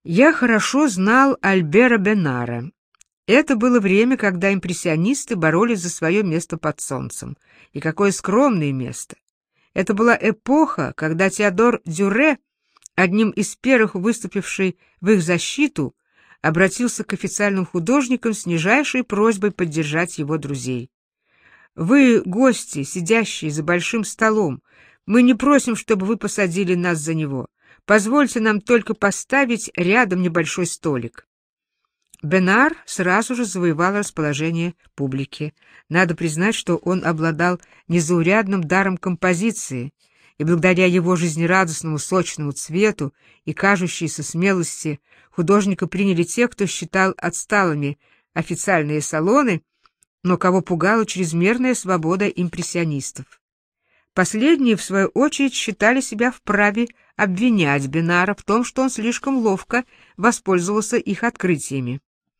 Я хорошо знал Альбера Бенара. Это было время, когда импрессионисты боролись за свое место под солнцем. И какое скромное место! Это была эпоха, когда Теодор Дюре, одним из первых выступивший в их защиту, обратился к официальным художникам с нижайшей просьбой поддержать его друзей. «Вы, гости, сидящие за большим столом, мы не просим, чтобы вы посадили нас за него. Позвольте нам только поставить рядом небольшой столик». Бенар сразу же завоевал расположение публики. Надо признать, что он обладал незаурядным даром композиции, и благодаря его жизнерадостному сочному цвету и кажущейся смелости художника приняли те, кто считал отсталыми официальные салоны, но кого пугала чрезмерная свобода импрессионистов. Последние, в свою очередь, считали себя вправе обвинять Бенара в том, что он слишком ловко воспользовался их открытиями.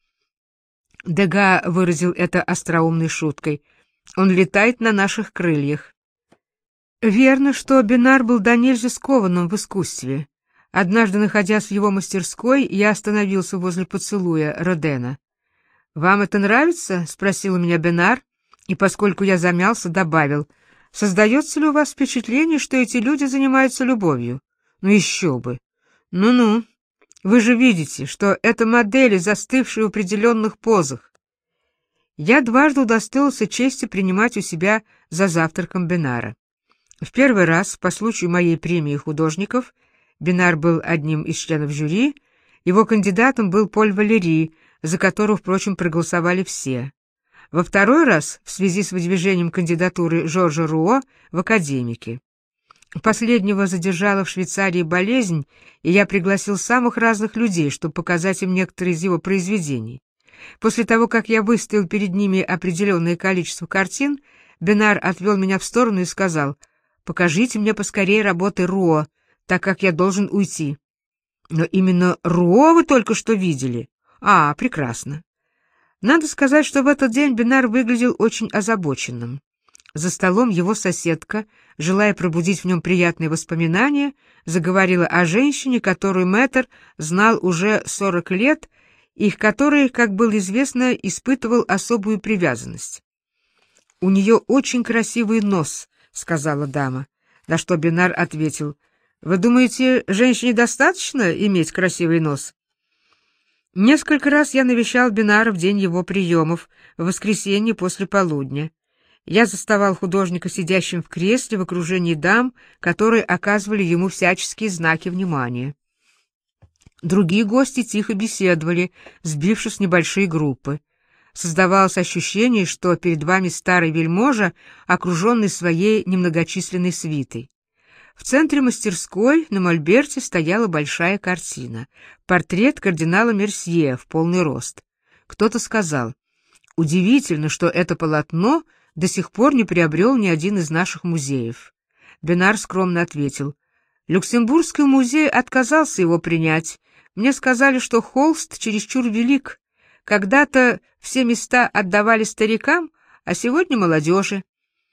Дега выразил это остроумной шуткой. «Он летает на наших крыльях». Верно, что Бенар был до нельзя скованным в искусстве. Однажды, находясь в его мастерской, я остановился возле поцелуя Родена. «Вам это нравится?» — спросил у меня Бенар, и, поскольку я замялся, добавил: «Создается ли у вас впечатление, что эти люди занимаются любовью? Ну еще бы! Ну-ну! Вы же видите, что это модели, застывшие в определенных позах». Я дважды удостоился чести принимать у себя за завтраком Бенара. В первый раз, по случаю моей премии художников, Бенар был одним из членов жюри, его кандидатом был Поль Валери, за которого, впрочем, проголосовали все. Во второй раз, в связи с выдвижением кандидатуры Жоржа Руо в академики. Последнего задержала в Швейцарии болезнь, и я пригласил самых разных людей, чтобы показать им некоторые из его произведений. После того, как я выставил перед ними определенное количество картин, Бенар отвел меня в сторону и сказал: «Покажите мне поскорее работы Руо, так как я должен уйти». «Но именно Руо вы только что видели?» «А, прекрасно». Надо сказать, что в этот день Бенар выглядел очень озабоченным. За столом его соседка, желая пробудить в нем приятные воспоминания, заговорила о женщине, которую мэтр знал уже 40 лет и к которой, как было известно, испытывал особую привязанность. «У нее очень красивый нос», — сказала дама, на что Бенар ответил: «Вы думаете, женщине достаточно иметь красивый нос?» Несколько раз я навещал Бенара в день его приемов, в воскресенье после полудня. Я заставал художника сидящим в кресле в окружении дам, которые оказывали ему всяческие знаки внимания. Другие гости тихо беседовали, сбившись в небольшие группы. Создавалось ощущение, что перед вами старый вельможа, окруженный своей немногочисленной свитой. В центре мастерской на мольберте стояла большая картина — портрет кардинала Мерсье в полный рост. Кто-то сказал: «Удивительно, что это полотно до сих пор не приобрел ни один из наших музеев». Бенар скромно ответил: «Люксембургский музей отказался его принять. Мне сказали, что холст чересчур велик. Когда-то все места отдавали старикам, а сегодня молодежи».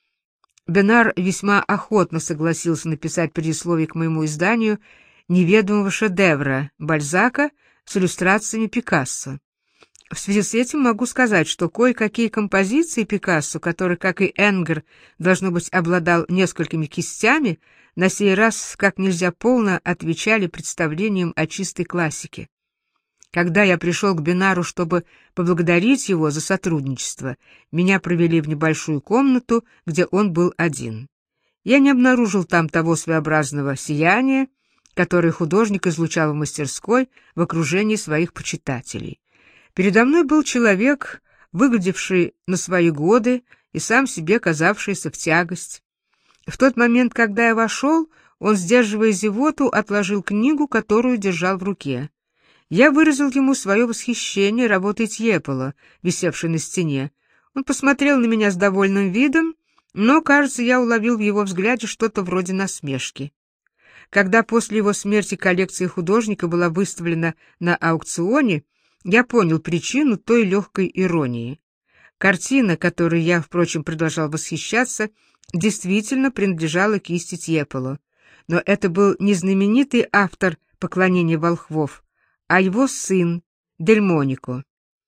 Бенар весьма охотно согласился написать предисловие к моему изданию неведомого шедевра Бальзака с иллюстрациями Пикассо. В связи с этим могу сказать, что кое-какие композиции Пикассо, который, как и Энгер, должно быть, обладал несколькими кистями, на сей раз как нельзя полно отвечали представлениям о чистой классике. Когда я пришел к Бенару, чтобы поблагодарить его за сотрудничество, меня провели в небольшую комнату, где он был один. Я не обнаружил там того своеобразного сияния, которое художник излучал в мастерской в окружении своих почитателей. Передо мной был человек, выглядевший на свои годы и сам себе казавшийся в тягость. В тот момент, когда я вошел, он, сдерживая зевоту, отложил книгу, которую держал в руке. Я выразил ему свое восхищение работой Тьепола, висевшей на стене. Он посмотрел на меня с довольным видом, но, кажется, я уловил в его взгляде что-то вроде насмешки. Когда после его смерти коллекция художника была выставлена на аукционе, я понял причину той легкой иронии. Картина, которой я, впрочем, продолжал восхищаться, действительно принадлежала кисти Тьепола. Но это был не знаменитый автор «Поклонения волхвов», а его сын Дельмонико.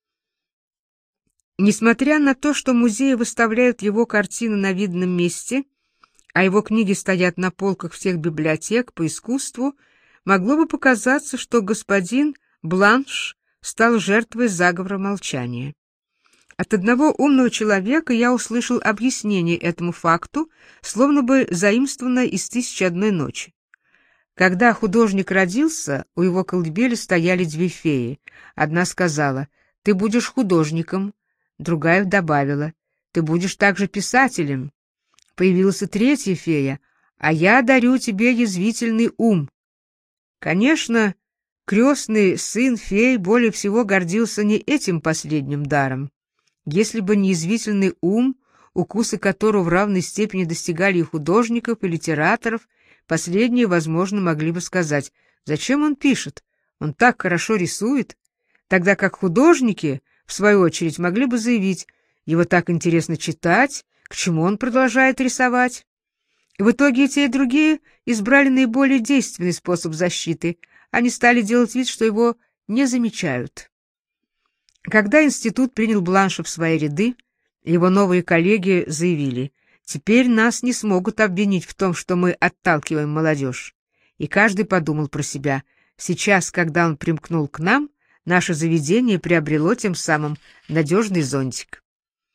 Несмотря на то, что музеи выставляют его картины на видном месте, а его книги стоят на полках всех библиотек по искусству, могло бы показаться, что господин Бланш стал жертвой заговора молчания. От одного умного человека я услышал объяснение этому факту, словно бы заимствованное из «Тысячи одной ночи». Когда художник родился, у его колыбели стояли две феи. Одна сказала: «Ты будешь художником», другая добавила: «Ты будешь также писателем». Появилась и третья фея: «А я дарю тебе язвительный ум». Конечно, крестный сын фей более всего гордился не этим последним даром. Если бы не язвительный ум, укусы которого в равной степени достигали и художников, и литераторов, последние, возможно, могли бы сказать: «Зачем он пишет? Он так хорошо рисует», тогда как художники, в свою очередь, могли бы заявить: «Его так интересно читать, к чему он продолжает рисовать?» И в итоге и те, и другие избрали наиболее действенный способ защиты. Они стали делать вид, что его не замечают. Когда институт принял Бланша в свои ряды, его новые коллеги заявили: «Теперь нас не смогут обвинить в том, что мы отталкиваем молодежь». И каждый подумал про себя: сейчас, когда он примкнул к нам, наше заведение приобрело тем самым надежный зонтик.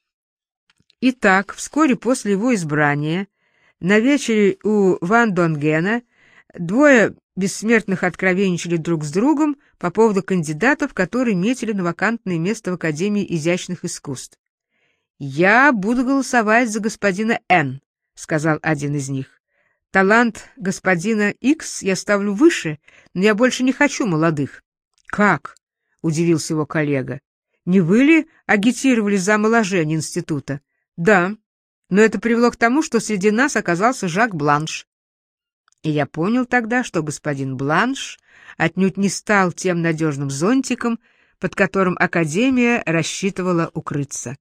Итак, вскоре после его избрания, на вечере у Ван Донгена, двое бессмертных откровенничали друг с другом по поводу кандидатов, которые метили на вакантное место в Академии изящных искусств. «Я буду голосовать за господина Н», — сказал один из них. «Талант господина Икс я ставлю выше, но я больше не хочу молодых». «Как?» — удивился его коллега. «Не вы ли агитировали за омоложение института?» «Да, но это привело к тому, что среди нас оказался Жак Бланш». И я понял тогда, что господин Бланш отнюдь не стал тем надежным зонтиком, под которым Академия рассчитывала укрыться.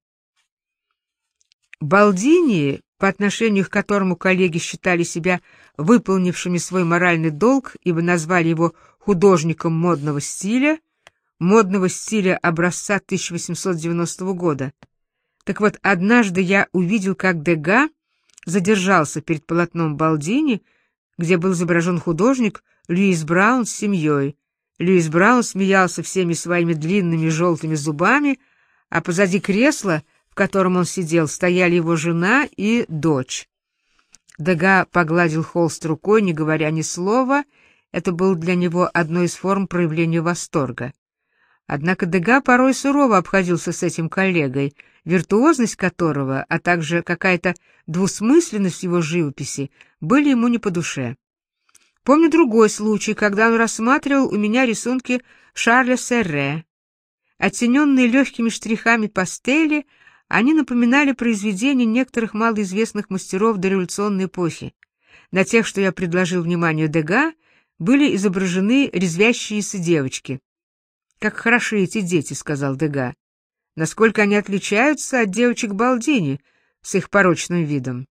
Балдини, по отношению к которому коллеги считали себя выполнившими свой моральный долг, ибо назвали его художником модного стиля образца 1890 года. Так вот, однажды я увидел, как Дега задержался перед полотном Балдини, где был изображен художник Льюис Браун с семьей. Льюис Браун смеялся всеми своими длинными желтыми зубами, а позади кресла, в котором он сидел, стояли его жена и дочь. Дега погладил холст рукой, не говоря ни слова. Это было для него одной из форм проявления восторга. Однако Дега порой сурово обходился с этим коллегой, виртуозность которого, а также какая-то двусмысленность его живописи были ему не по душе. Помню другой случай, когда он рассматривал у меня рисунки Шарля Серре. Оттененные легкими штрихами пастели, они напоминали произведения некоторых малоизвестных мастеров дореволюционной эпохи. На тех, что я предложил вниманию Дега, были изображены резвящиеся девочки. «Как хороши эти дети», — сказал Дега. «Насколько они отличаются от девочек Балдини с их порочным видом».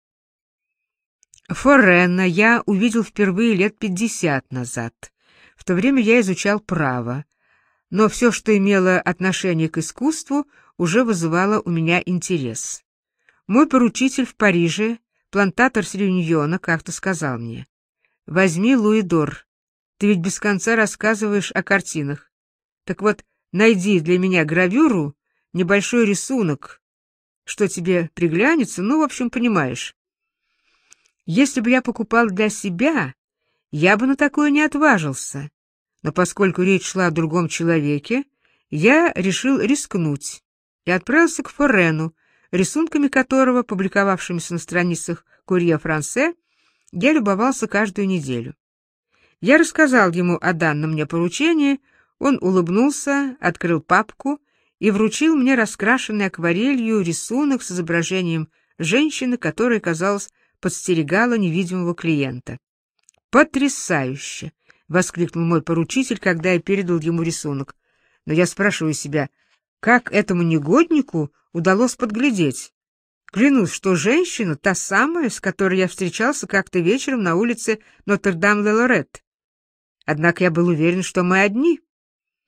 Форена я увидел впервые лет 50 назад. В то время я изучал право, но все, что имело отношение к искусству, уже вызывало у меня интерес. Мой поручитель в Париже, плантатор с Реюньона, как-то сказал мне: «Возьми Луидор, ты ведь без конца рассказываешь о картинах. Так вот, найди для меня гравюру, небольшой рисунок, что тебе приглянется, ну, в общем, понимаешь». Если бы я покупал для себя, я бы на такое не отважился. Но поскольку речь шла о другом человеке, я решил рискнуть и отправился к Форену, рисунками которого, публиковавшимися на страницах «Курье Франсе», я любовался каждую неделю. Я рассказал ему о данном мне поручении, он улыбнулся, открыл папку и вручил мне раскрашенный акварелью рисунок с изображением женщины, которая, казалось, подстерегала невидимого клиента. «Потрясающе!» — воскликнул мой поручитель, когда я передал ему рисунок. Но я спрашиваю себя, как этому негоднику удалось подглядеть? Клянусь, что женщина та самая, с которой я встречался как-то вечером на улице Нотр-Дам-де-Лорет. Однако я был уверен, что мы одни.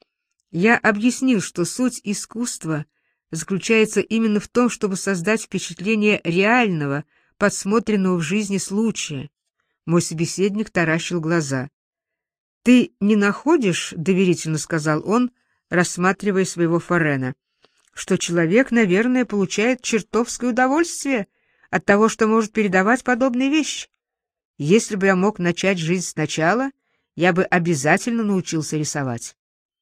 Я объяснил, что суть искусства заключается именно в том, чтобы создать впечатление реального, подсмотренного в жизни случая. Мой собеседник таращил глаза. «Ты не находишь, — доверительно сказал он, рассматривая своего Форена, — что человек, наверное, получает чертовское удовольствие от того, что может передавать подобные вещи? Если бы я мог начать жизнь сначала, я бы обязательно научился рисовать».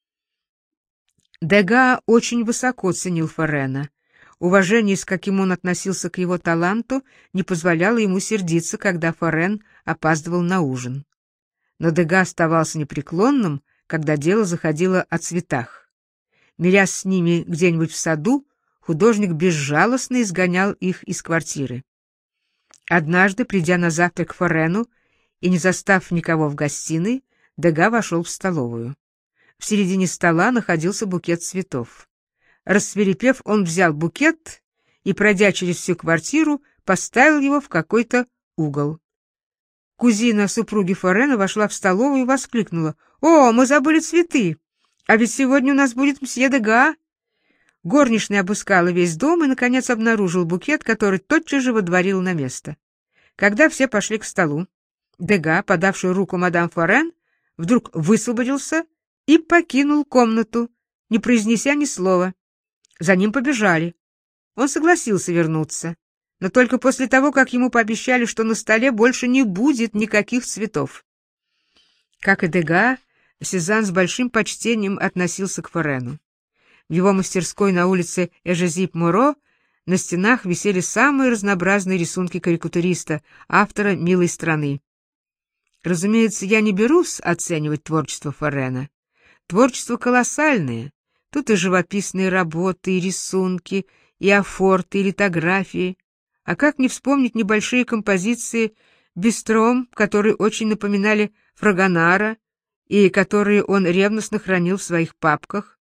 Дега очень высоко ценил Форена. Уважение, с каким он относился к его таланту, не позволяло ему сердиться, когда Форен опаздывал на ужин. Но Дега оставался непреклонным, когда дело заходило о цветах. Мирясь с ними где-нибудь в саду, художник безжалостно изгонял их из квартиры. Однажды, придя на завтрак к Форену и не застав никого в гостиной, Дега вошел в столовую. В середине стола находился букет цветов. Рассвирепев, он взял букет и, пройдя через всю квартиру, поставил его в какой-то угол. Кузина супруги Форена вошла в столовую и воскликнула: «О, мы забыли цветы! А ведь сегодня у нас будет мсье Дега!» Горничная обыскала весь дом и, наконец, обнаружил букет, который тотчас же водворил на место. Когда все пошли к столу, Дега, подавший руку мадам Форен, вдруг высвободился и покинул комнату, не произнеся ни слова. За ним побежали. Он согласился вернуться, но только после того, как ему пообещали, что на столе больше не будет никаких цветов. Как и Дега, Сезанн с большим почтением относился к Форену. В его мастерской на улице Эжезип-Моро на стенах висели самые разнообразные рисунки карикатуриста, автора «Милой страны». Разумеется, я не берусь оценивать творчество Форена. Творчество колоссальное. Тут и живописные работы, и рисунки, и афорты, и литографии. А как не вспомнить небольшие композиции Бистром, которые очень напоминали Фрагонара, и которые он ревностно хранил в своих папках.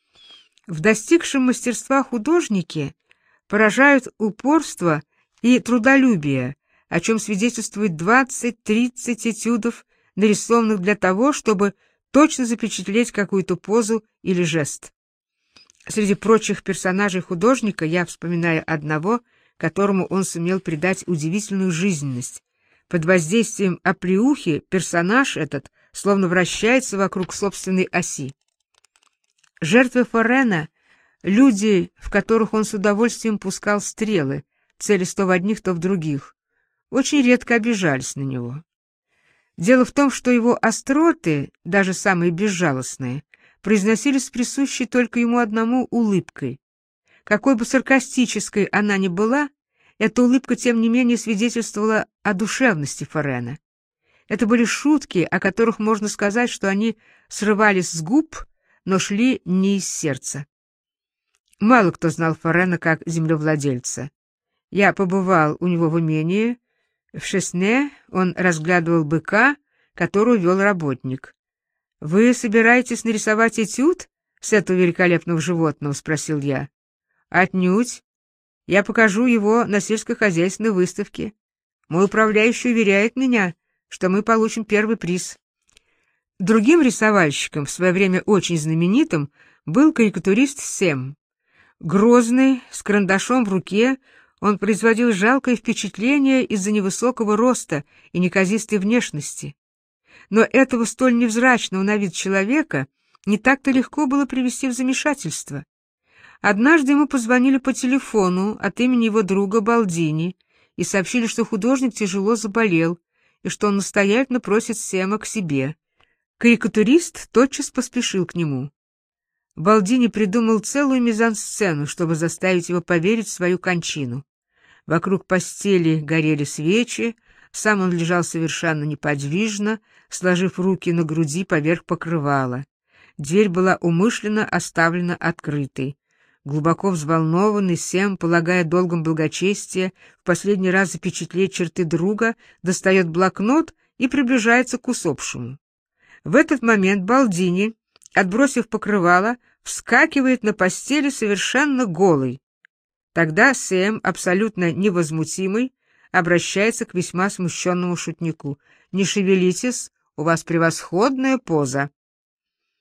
В достигшем мастерства художнике поражают упорство и трудолюбие, о чем свидетельствует 20-30 этюдов, нарисованных для того, чтобы точно запечатлеть какую-то позу или жест. Среди прочих персонажей художника я вспоминаю одного, которому он сумел придать удивительную жизненность. Под воздействием оплеухи персонаж этот словно вращается вокруг собственной оси. Жертвы Форена — люди, в которых он с удовольствием пускал стрелы, целясь то в одних, то в других, очень редко обижались на него. Дело в том, что его остроты, даже самые безжалостные, произносились с присущей только ему одному улыбкой. Какой бы саркастической она ни была, эта улыбка, тем не менее, свидетельствовала о душевности Форена. Это были шутки, о которых можно сказать, что они срывались с губ, но шли не из сердца. Мало кто знал Форена как землевладельца. Я побывал у него в имении. В Шесне он разглядывал быка, которого вел работник. «Вы собираетесь нарисовать этюд с этого великолепного животного?» — спросил я. «Отнюдь. Я покажу его на сельскохозяйственной выставке. Мой управляющий уверяет меня, что мы получим первый приз». Другим рисовальщиком, в свое время очень знаменитым, был карикатурист Сэм. Грозный, с карандашом в руке, он производил жалкое впечатление из-за невысокого роста и неказистой внешности. Но этого столь невзрачного на вид человека не так-то легко было привести в замешательство. Однажды ему позвонили по телефону от имени его друга Балдини и сообщили, что художник тяжело заболел и что он настоятельно просит Сэма к себе. Карикатурист тотчас поспешил к нему. Балдини придумал целую мизансцену, чтобы заставить его поверить в свою кончину. Вокруг постели горели свечи, сам он лежал совершенно неподвижно, сложив руки на груди поверх покрывала. Дверь была умышленно оставлена открытой. Глубоко взволнованный Сэм, полагая долгом благочестия в последний раз запечатлеть черты друга, достает блокнот и приближается к усопшему. В этот момент Балдини, отбросив покрывало, вскакивает на постели совершенно голый. Тогда Сэм, абсолютно невозмутимый, обращается к весьма смущенному шутнику. «Не шевелитесь, у вас превосходная поза».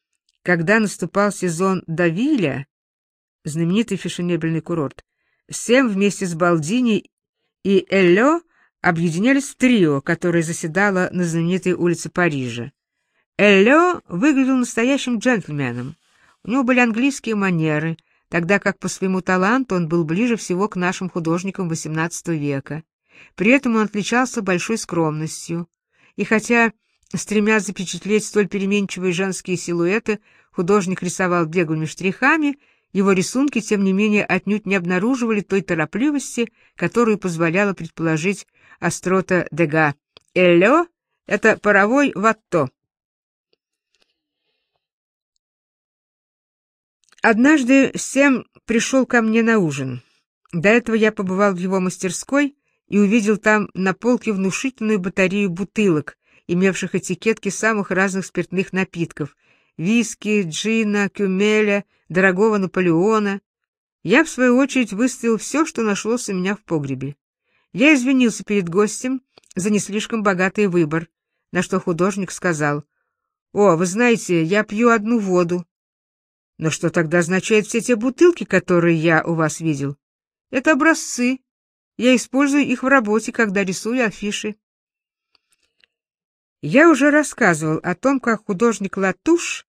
Когда наступал сезон Давиля, знаменитый фешенебельный курорт, Сэм вместе с Балдини и Элло объединялись в трио, которое заседало на знаменитой улице Парижа. Элло выглядел настоящим джентльменом. У него были английские манеры, тогда как по своему таланту он был ближе всего к нашим художникам XVIII века. При этом он отличался большой скромностью. И хотя, стремясь запечатлеть столь переменчивые женские силуэты, художник рисовал беглыми штрихами, его рисунки, тем не менее, отнюдь не обнаруживали той торопливости, которую позволяла предположить острота Дега. Элло — это паровой Ватто. Однажды Сэм пришел ко мне на ужин. До этого я побывал в его мастерской и увидел там на полке внушительную батарею бутылок, имевших этикетки самых разных спиртных напитков — виски, джина, кюмеля, дорогого Наполеона. Я, в свою очередь, выставил все, что нашлось у меня в погребе. Я извинился перед гостем за не слишком богатый выбор, на что художник сказал: «О, вы знаете, я пью одну воду». «Но что тогда означают все те бутылки, которые я у вас видел?» «Это образцы. Я использую их в работе, когда рисую афиши». Я уже рассказывал о том, как художник Латуш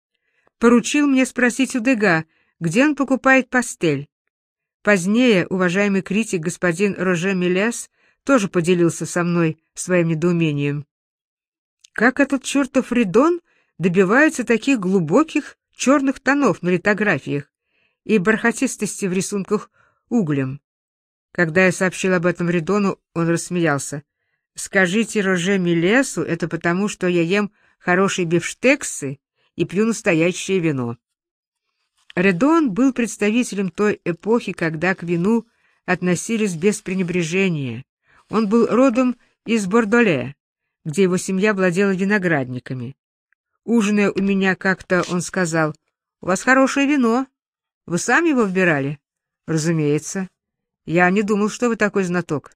поручил мне спросить у Дега, где он покупает пастель. Позднее уважаемый критик господин Роже Мелес тоже поделился со мной своим недоумением. Как этот чертов Редон добивается таких глубоких черных тонов на литографиях и бархатистости в рисунках углем? Когда я сообщил об этом Редону, он рассмеялся. «Скажите Роже Мелесу, это потому, что я ем хорошие бифштексы и пью настоящее вино». Редон был представителем той эпохи, когда к вину относились без пренебрежения. Он был родом из Бордоле, где его семья владела виноградниками. Ужиная у меня как-то, он сказал: «У вас хорошее вино. Вы сами его выбирали?» «Разумеется. Я не думал, что вы такой знаток».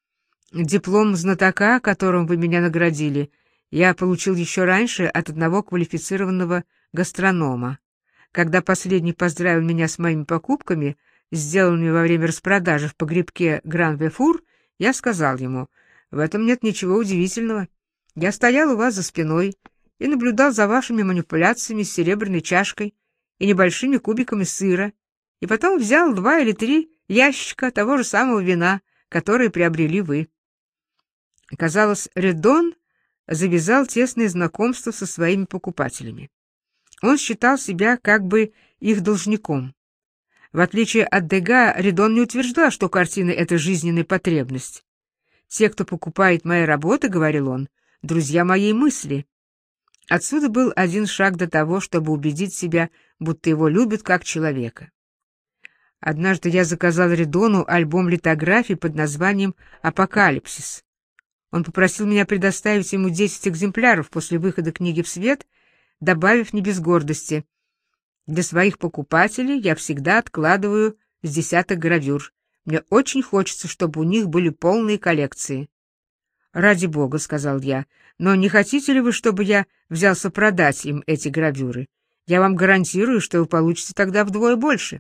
Диплом знатока, которым вы меня наградили, я получил еще раньше от одного квалифицированного гастронома. Когда последний поздравил меня с моими покупками, сделанными во время распродажи в погребке Гран-Вефур, я сказал ему: «В этом нет ничего удивительного. Я стоял у вас за спиной и наблюдал за вашими манипуляциями с серебряной чашкой и небольшими кубиками сыра, и потом взял 2 или 3 ящика того же самого вина, которые приобрели вы». Казалось, Редон завязал тесные знакомства со своими покупателями. Он считал себя как бы их должником. В отличие от Дега, Редон не утверждал, что картина — это жизненная потребность. «Те, кто покупает мои работы, — говорил он, — друзья моей мысли». Отсюда был один шаг до того, чтобы убедить себя, будто его любят как человека. Однажды я заказал Редону альбом литографий под названием «Апокалипсис». Он попросил меня предоставить ему 10 экземпляров после выхода книги в свет, добавив не без гордости: «Для своих покупателей я всегда откладываю с 10 гравюр. Мне очень хочется, чтобы у них были полные коллекции». «Ради бога, — сказал я, — но не хотите ли вы, чтобы я взялся продать им эти гравюры? Я вам гарантирую, что вы получите тогда вдвое больше».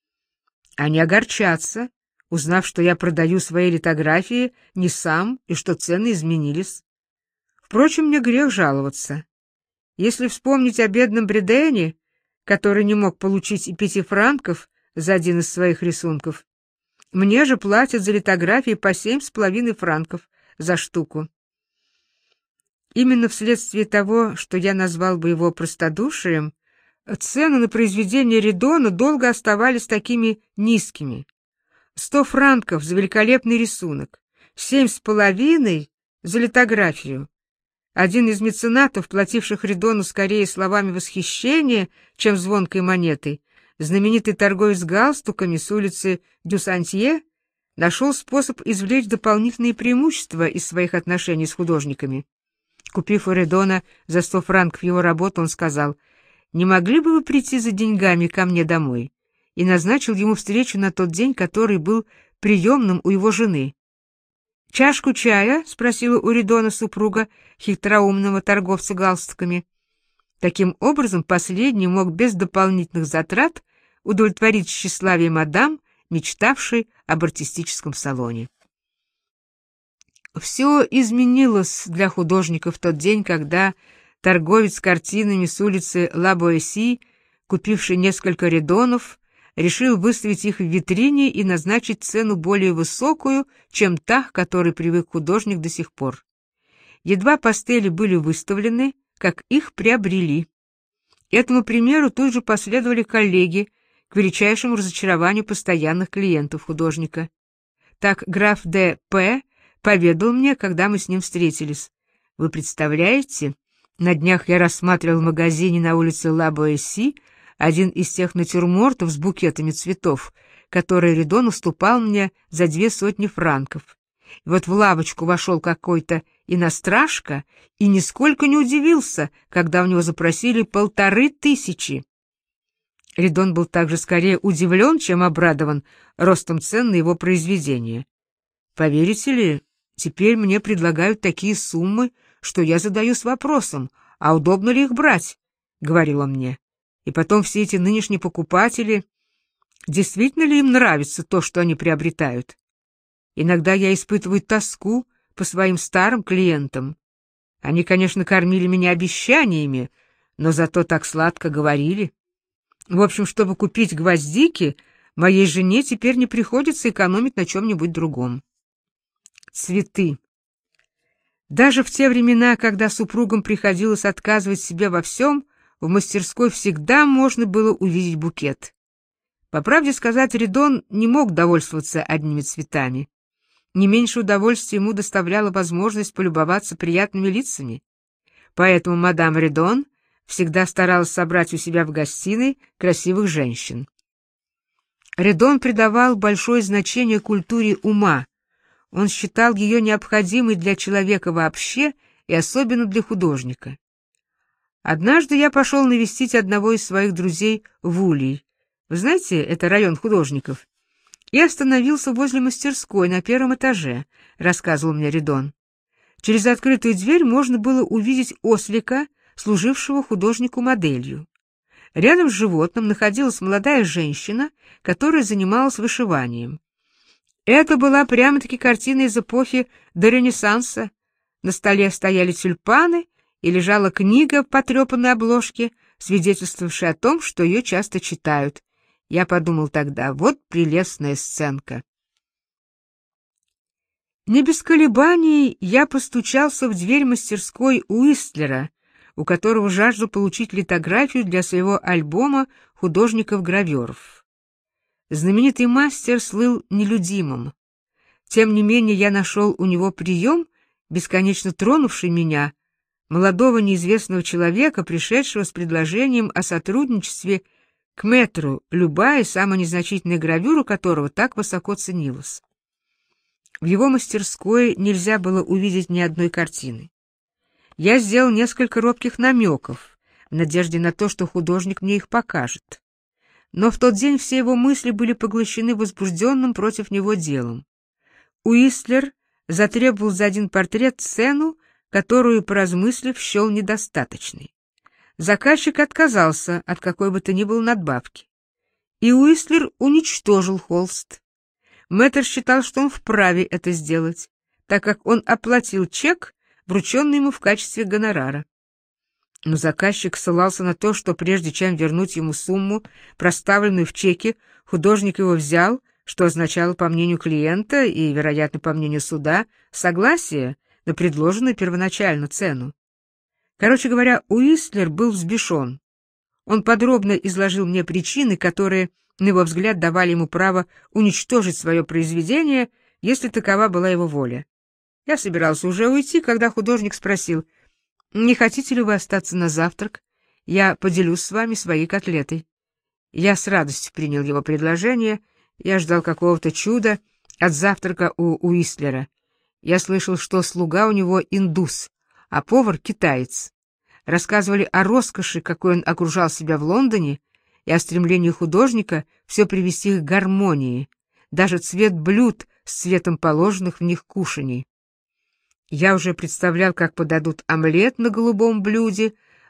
Они огорчатся, узнав, что я продаю свои литографии не сам и что цены изменились. Впрочем, мне грех жаловаться. Если вспомнить о бедном Бредене, который не мог получить и 5 франков за один из своих рисунков, мне же платят за литографии по 7,5 франков за штуку. Именно вследствие того, что я назвал бы его простодушием, цены на произведения Редона долго оставались такими низкими. 100 франков за великолепный рисунок, 7,5 за литографию. Один из меценатов, плативших Редону скорее словами восхищения, чем звонкой монетой, знаменитый торговец галстуками с улицы Дю-Сантье, нашел способ извлечь дополнительные преимущества из своих отношений с художниками. Купив у Редона за 100 франков его работу, он сказал: «Не могли бы вы прийти за деньгами ко мне домой?» и назначил ему встречу на тот день, который был приемным у его жены. «Чашку чая?» — спросила у Редона супруга хитроумного торговца галстуками. Таким образом, последний мог без дополнительных затрат удовлетворить тщеславие мадам, мечтавшей об артистическом салоне. Все изменилось для художника в тот день, когда торговец картинами с улицы Ла-Боэсси, купивший несколько редонов, решил выставить их в витрине и назначить цену более высокую, чем та, к которой привык художник до сих пор. Едва пастели были выставлены, как их приобрели. Этому примеру тут же последовали коллеги, к величайшему разочарованию постоянных клиентов художника. Так граф Д. П. поведал мне, когда мы с ним встретились. Вы представляете, на днях я рассматривал в магазине на улице Ла-Боэсси один из тех натюрмортов с букетами цветов, который Редон уступал мне за 200 франков. И вот в лавочку вошел какой-то иностражка и нисколько не удивился, когда у него запросили 1500. Редон был также скорее удивлен, чем обрадован ростом цен на его произведения. Поверите ли, теперь мне предлагают такие суммы, что я задаюсь вопросом, а удобно ли их брать, — говорил он мне. И потом все эти нынешние покупатели, действительно ли им нравится то, что они приобретают? Иногда я испытываю тоску по своим старым клиентам. Они, конечно, кормили меня обещаниями, но зато так сладко говорили. В общем, чтобы купить гвоздики, моей жене теперь не приходится экономить на чем-нибудь другом. Цветы. Даже в те времена, когда супругам приходилось отказывать себе во всем, в мастерской всегда можно было увидеть букет. По правде сказать, Редон не мог довольствоваться одними цветами. Не меньше удовольствия ему доставляла возможность полюбоваться приятными лицами. Поэтому мадам Редон всегда старалась собрать у себя в гостиной красивых женщин. Редон придавал большое значение культуре ума. Он считал ее необходимой для человека вообще и особенно для художника. Однажды я пошел навестить одного из своих друзей в Улей. Вы знаете, это район художников. И остановился возле мастерской на первом этаже, рассказывал мне Редон. Через открытую дверь можно было увидеть ослика, служившего художнику моделью. Рядом с животным находилась молодая женщина, которая занималась вышиванием. Это была прямо-таки картина из эпохи доренессанса. На столе стояли тюльпаны, и лежала книга в потрепанной обложке, свидетельствовавшая о том, что ее часто читают. Я подумал тогда, вот прелестная сценка. Не без колебаний я постучался в дверь мастерской Уистлера, у которого жаждал получить литографию для своего альбома художников-граверов. Знаменитый мастер слыл нелюдимым. Тем не менее я нашел у него прием, бесконечно тронувший меня, молодого неизвестного человека, пришедшего с предложением о сотрудничестве к мэтру, любая самая незначительная гравюра которого так высоко ценилась. В его мастерской нельзя было увидеть ни одной картины. Я сделал несколько робких намеков, в надежде на то, что художник мне их покажет. Но в тот день все его мысли были поглощены возбужденным против него делом. Уистлер затребовал за один портрет цену, которую, поразмыслив, счел недостаточной. Заказчик отказался от какой бы то ни было надбавки. И Уистлер уничтожил холст. Мэтр считал, что он вправе это сделать, так как он оплатил чек, врученный ему в качестве гонорара. Но заказчик ссылался на то, что прежде чем вернуть ему сумму, проставленную в чеке, художник его взял, что означало, по мнению клиента и, вероятно, по мнению суда, согласие на предложенную первоначально цену. Короче говоря, Уистлер был взбешен. Он подробно изложил мне причины, которые, на его взгляд, давали ему право уничтожить свое произведение, если такова была его воля. Я собирался уже уйти, когда художник спросил: «Не хотите ли вы остаться на завтрак? Я поделюсь с вами своей котлетой». Я с радостью принял его предложение. Я ждал какого-то чуда от завтрака у Уистлера. Я слышал, что слуга у него индус, а повар китаец. Рассказывали о роскоши, какой он окружал себя в Лондоне, и о стремлении художника все привести к гармонии, даже цвет блюд с цветом положенных в них кушаний. Я уже представлял, как подадут омлет на голубом блюде,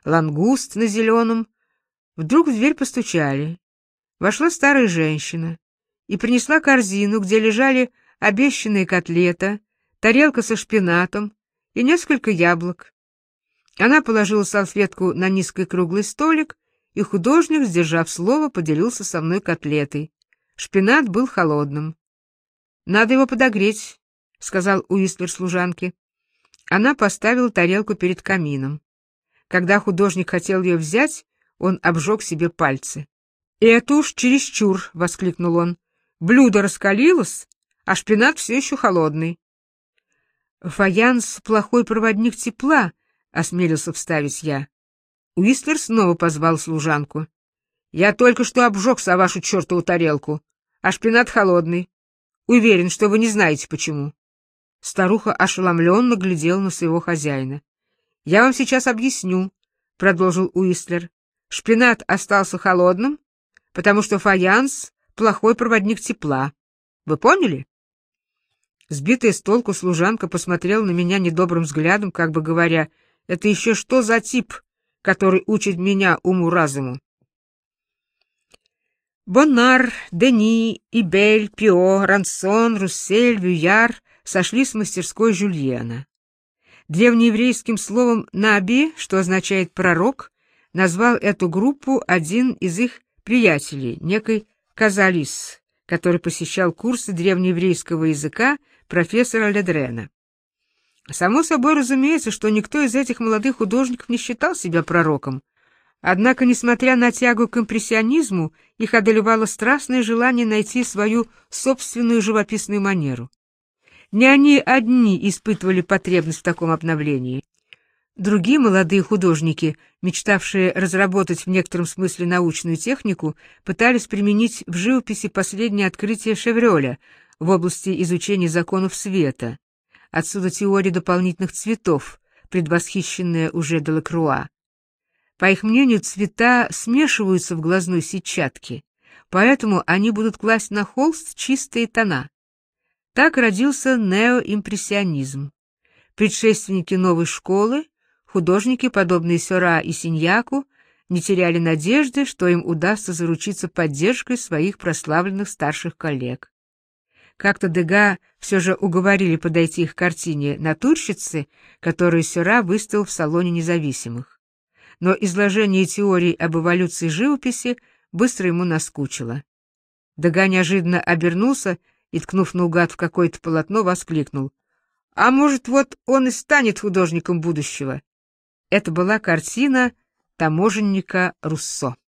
лангуст на зеленом. Вдруг в дверь постучали. Вошла старая женщина и принесла корзину, где лежали обещанные котлета, тарелка со шпинатом и несколько яблок. Она положила салфетку на низкий круглый столик, и художник, сдержав слово, поделился со мной котлетой. Шпинат был холодным. «Надо его подогреть», — сказал Уистлер служанке. Она поставила тарелку перед камином. Когда художник хотел ее взять, он обжег себе пальцы. «Это уж чересчур!» — воскликнул он. «Блюдо раскалилось, а шпинат все еще холодный». «Фаянс — плохой проводник тепла», — осмелился вставить я. Уистлер снова позвал служанку. «Я только что обжегся о вашу чертову тарелку, а шпинат холодный. Уверен, что вы не знаете, почему». Старуха ошеломленно глядела на своего хозяина. «Я вам сейчас объясню», — продолжил Уистлер. «Шпинат остался холодным, потому что фаянс — плохой проводник тепла. Вы поняли?» Сбитая с толку служанка посмотрела на меня недобрым взглядом, как бы говоря, «Это еще что за тип, который учит меня уму-разуму?» Боннар, Дени, Ибель, Пио, Рансон, Руссель, Вюяр сошли с мастерской Жюльена. Древнееврейским словом «наби», что означает «пророк», назвал эту группу один из их приятелей, некий Казалис, который посещал курсы древнееврейского языка профессора Ледрена. Само собой разумеется, что никто из этих молодых художников не считал себя пророком. Однако, несмотря на тягу к импрессионизму, их одолевало страстное желание найти свою собственную живописную манеру. Не они одни испытывали потребность в таком обновлении. Другие молодые художники, мечтавшие разработать в некотором смысле научную технику, пытались применить в живописи последнее открытие Шевреля в области изучения законов света. Отсюда теория дополнительных цветов, предвосхищенная уже Делакруа. По их мнению, цвета смешиваются в глазной сетчатке, поэтому они будут класть на холст чистые тона. Так родился неоимпрессионизм. Предшественники новой школы, художники, подобные Сёра и Синьяку, не теряли надежды, что им удастся заручиться поддержкой своих прославленных старших коллег. Как-то Дега все же уговорили подойти их картине натурщицы, которую Сёра выставил в Салоне независимых. Но изложение теорий об эволюции живописи быстро ему наскучило. Дега неожиданно обернулся и, ткнув наугад в какое-то полотно, воскликнул: «А может, вот он и станет художником будущего?» Это была картина таможенника Руссо.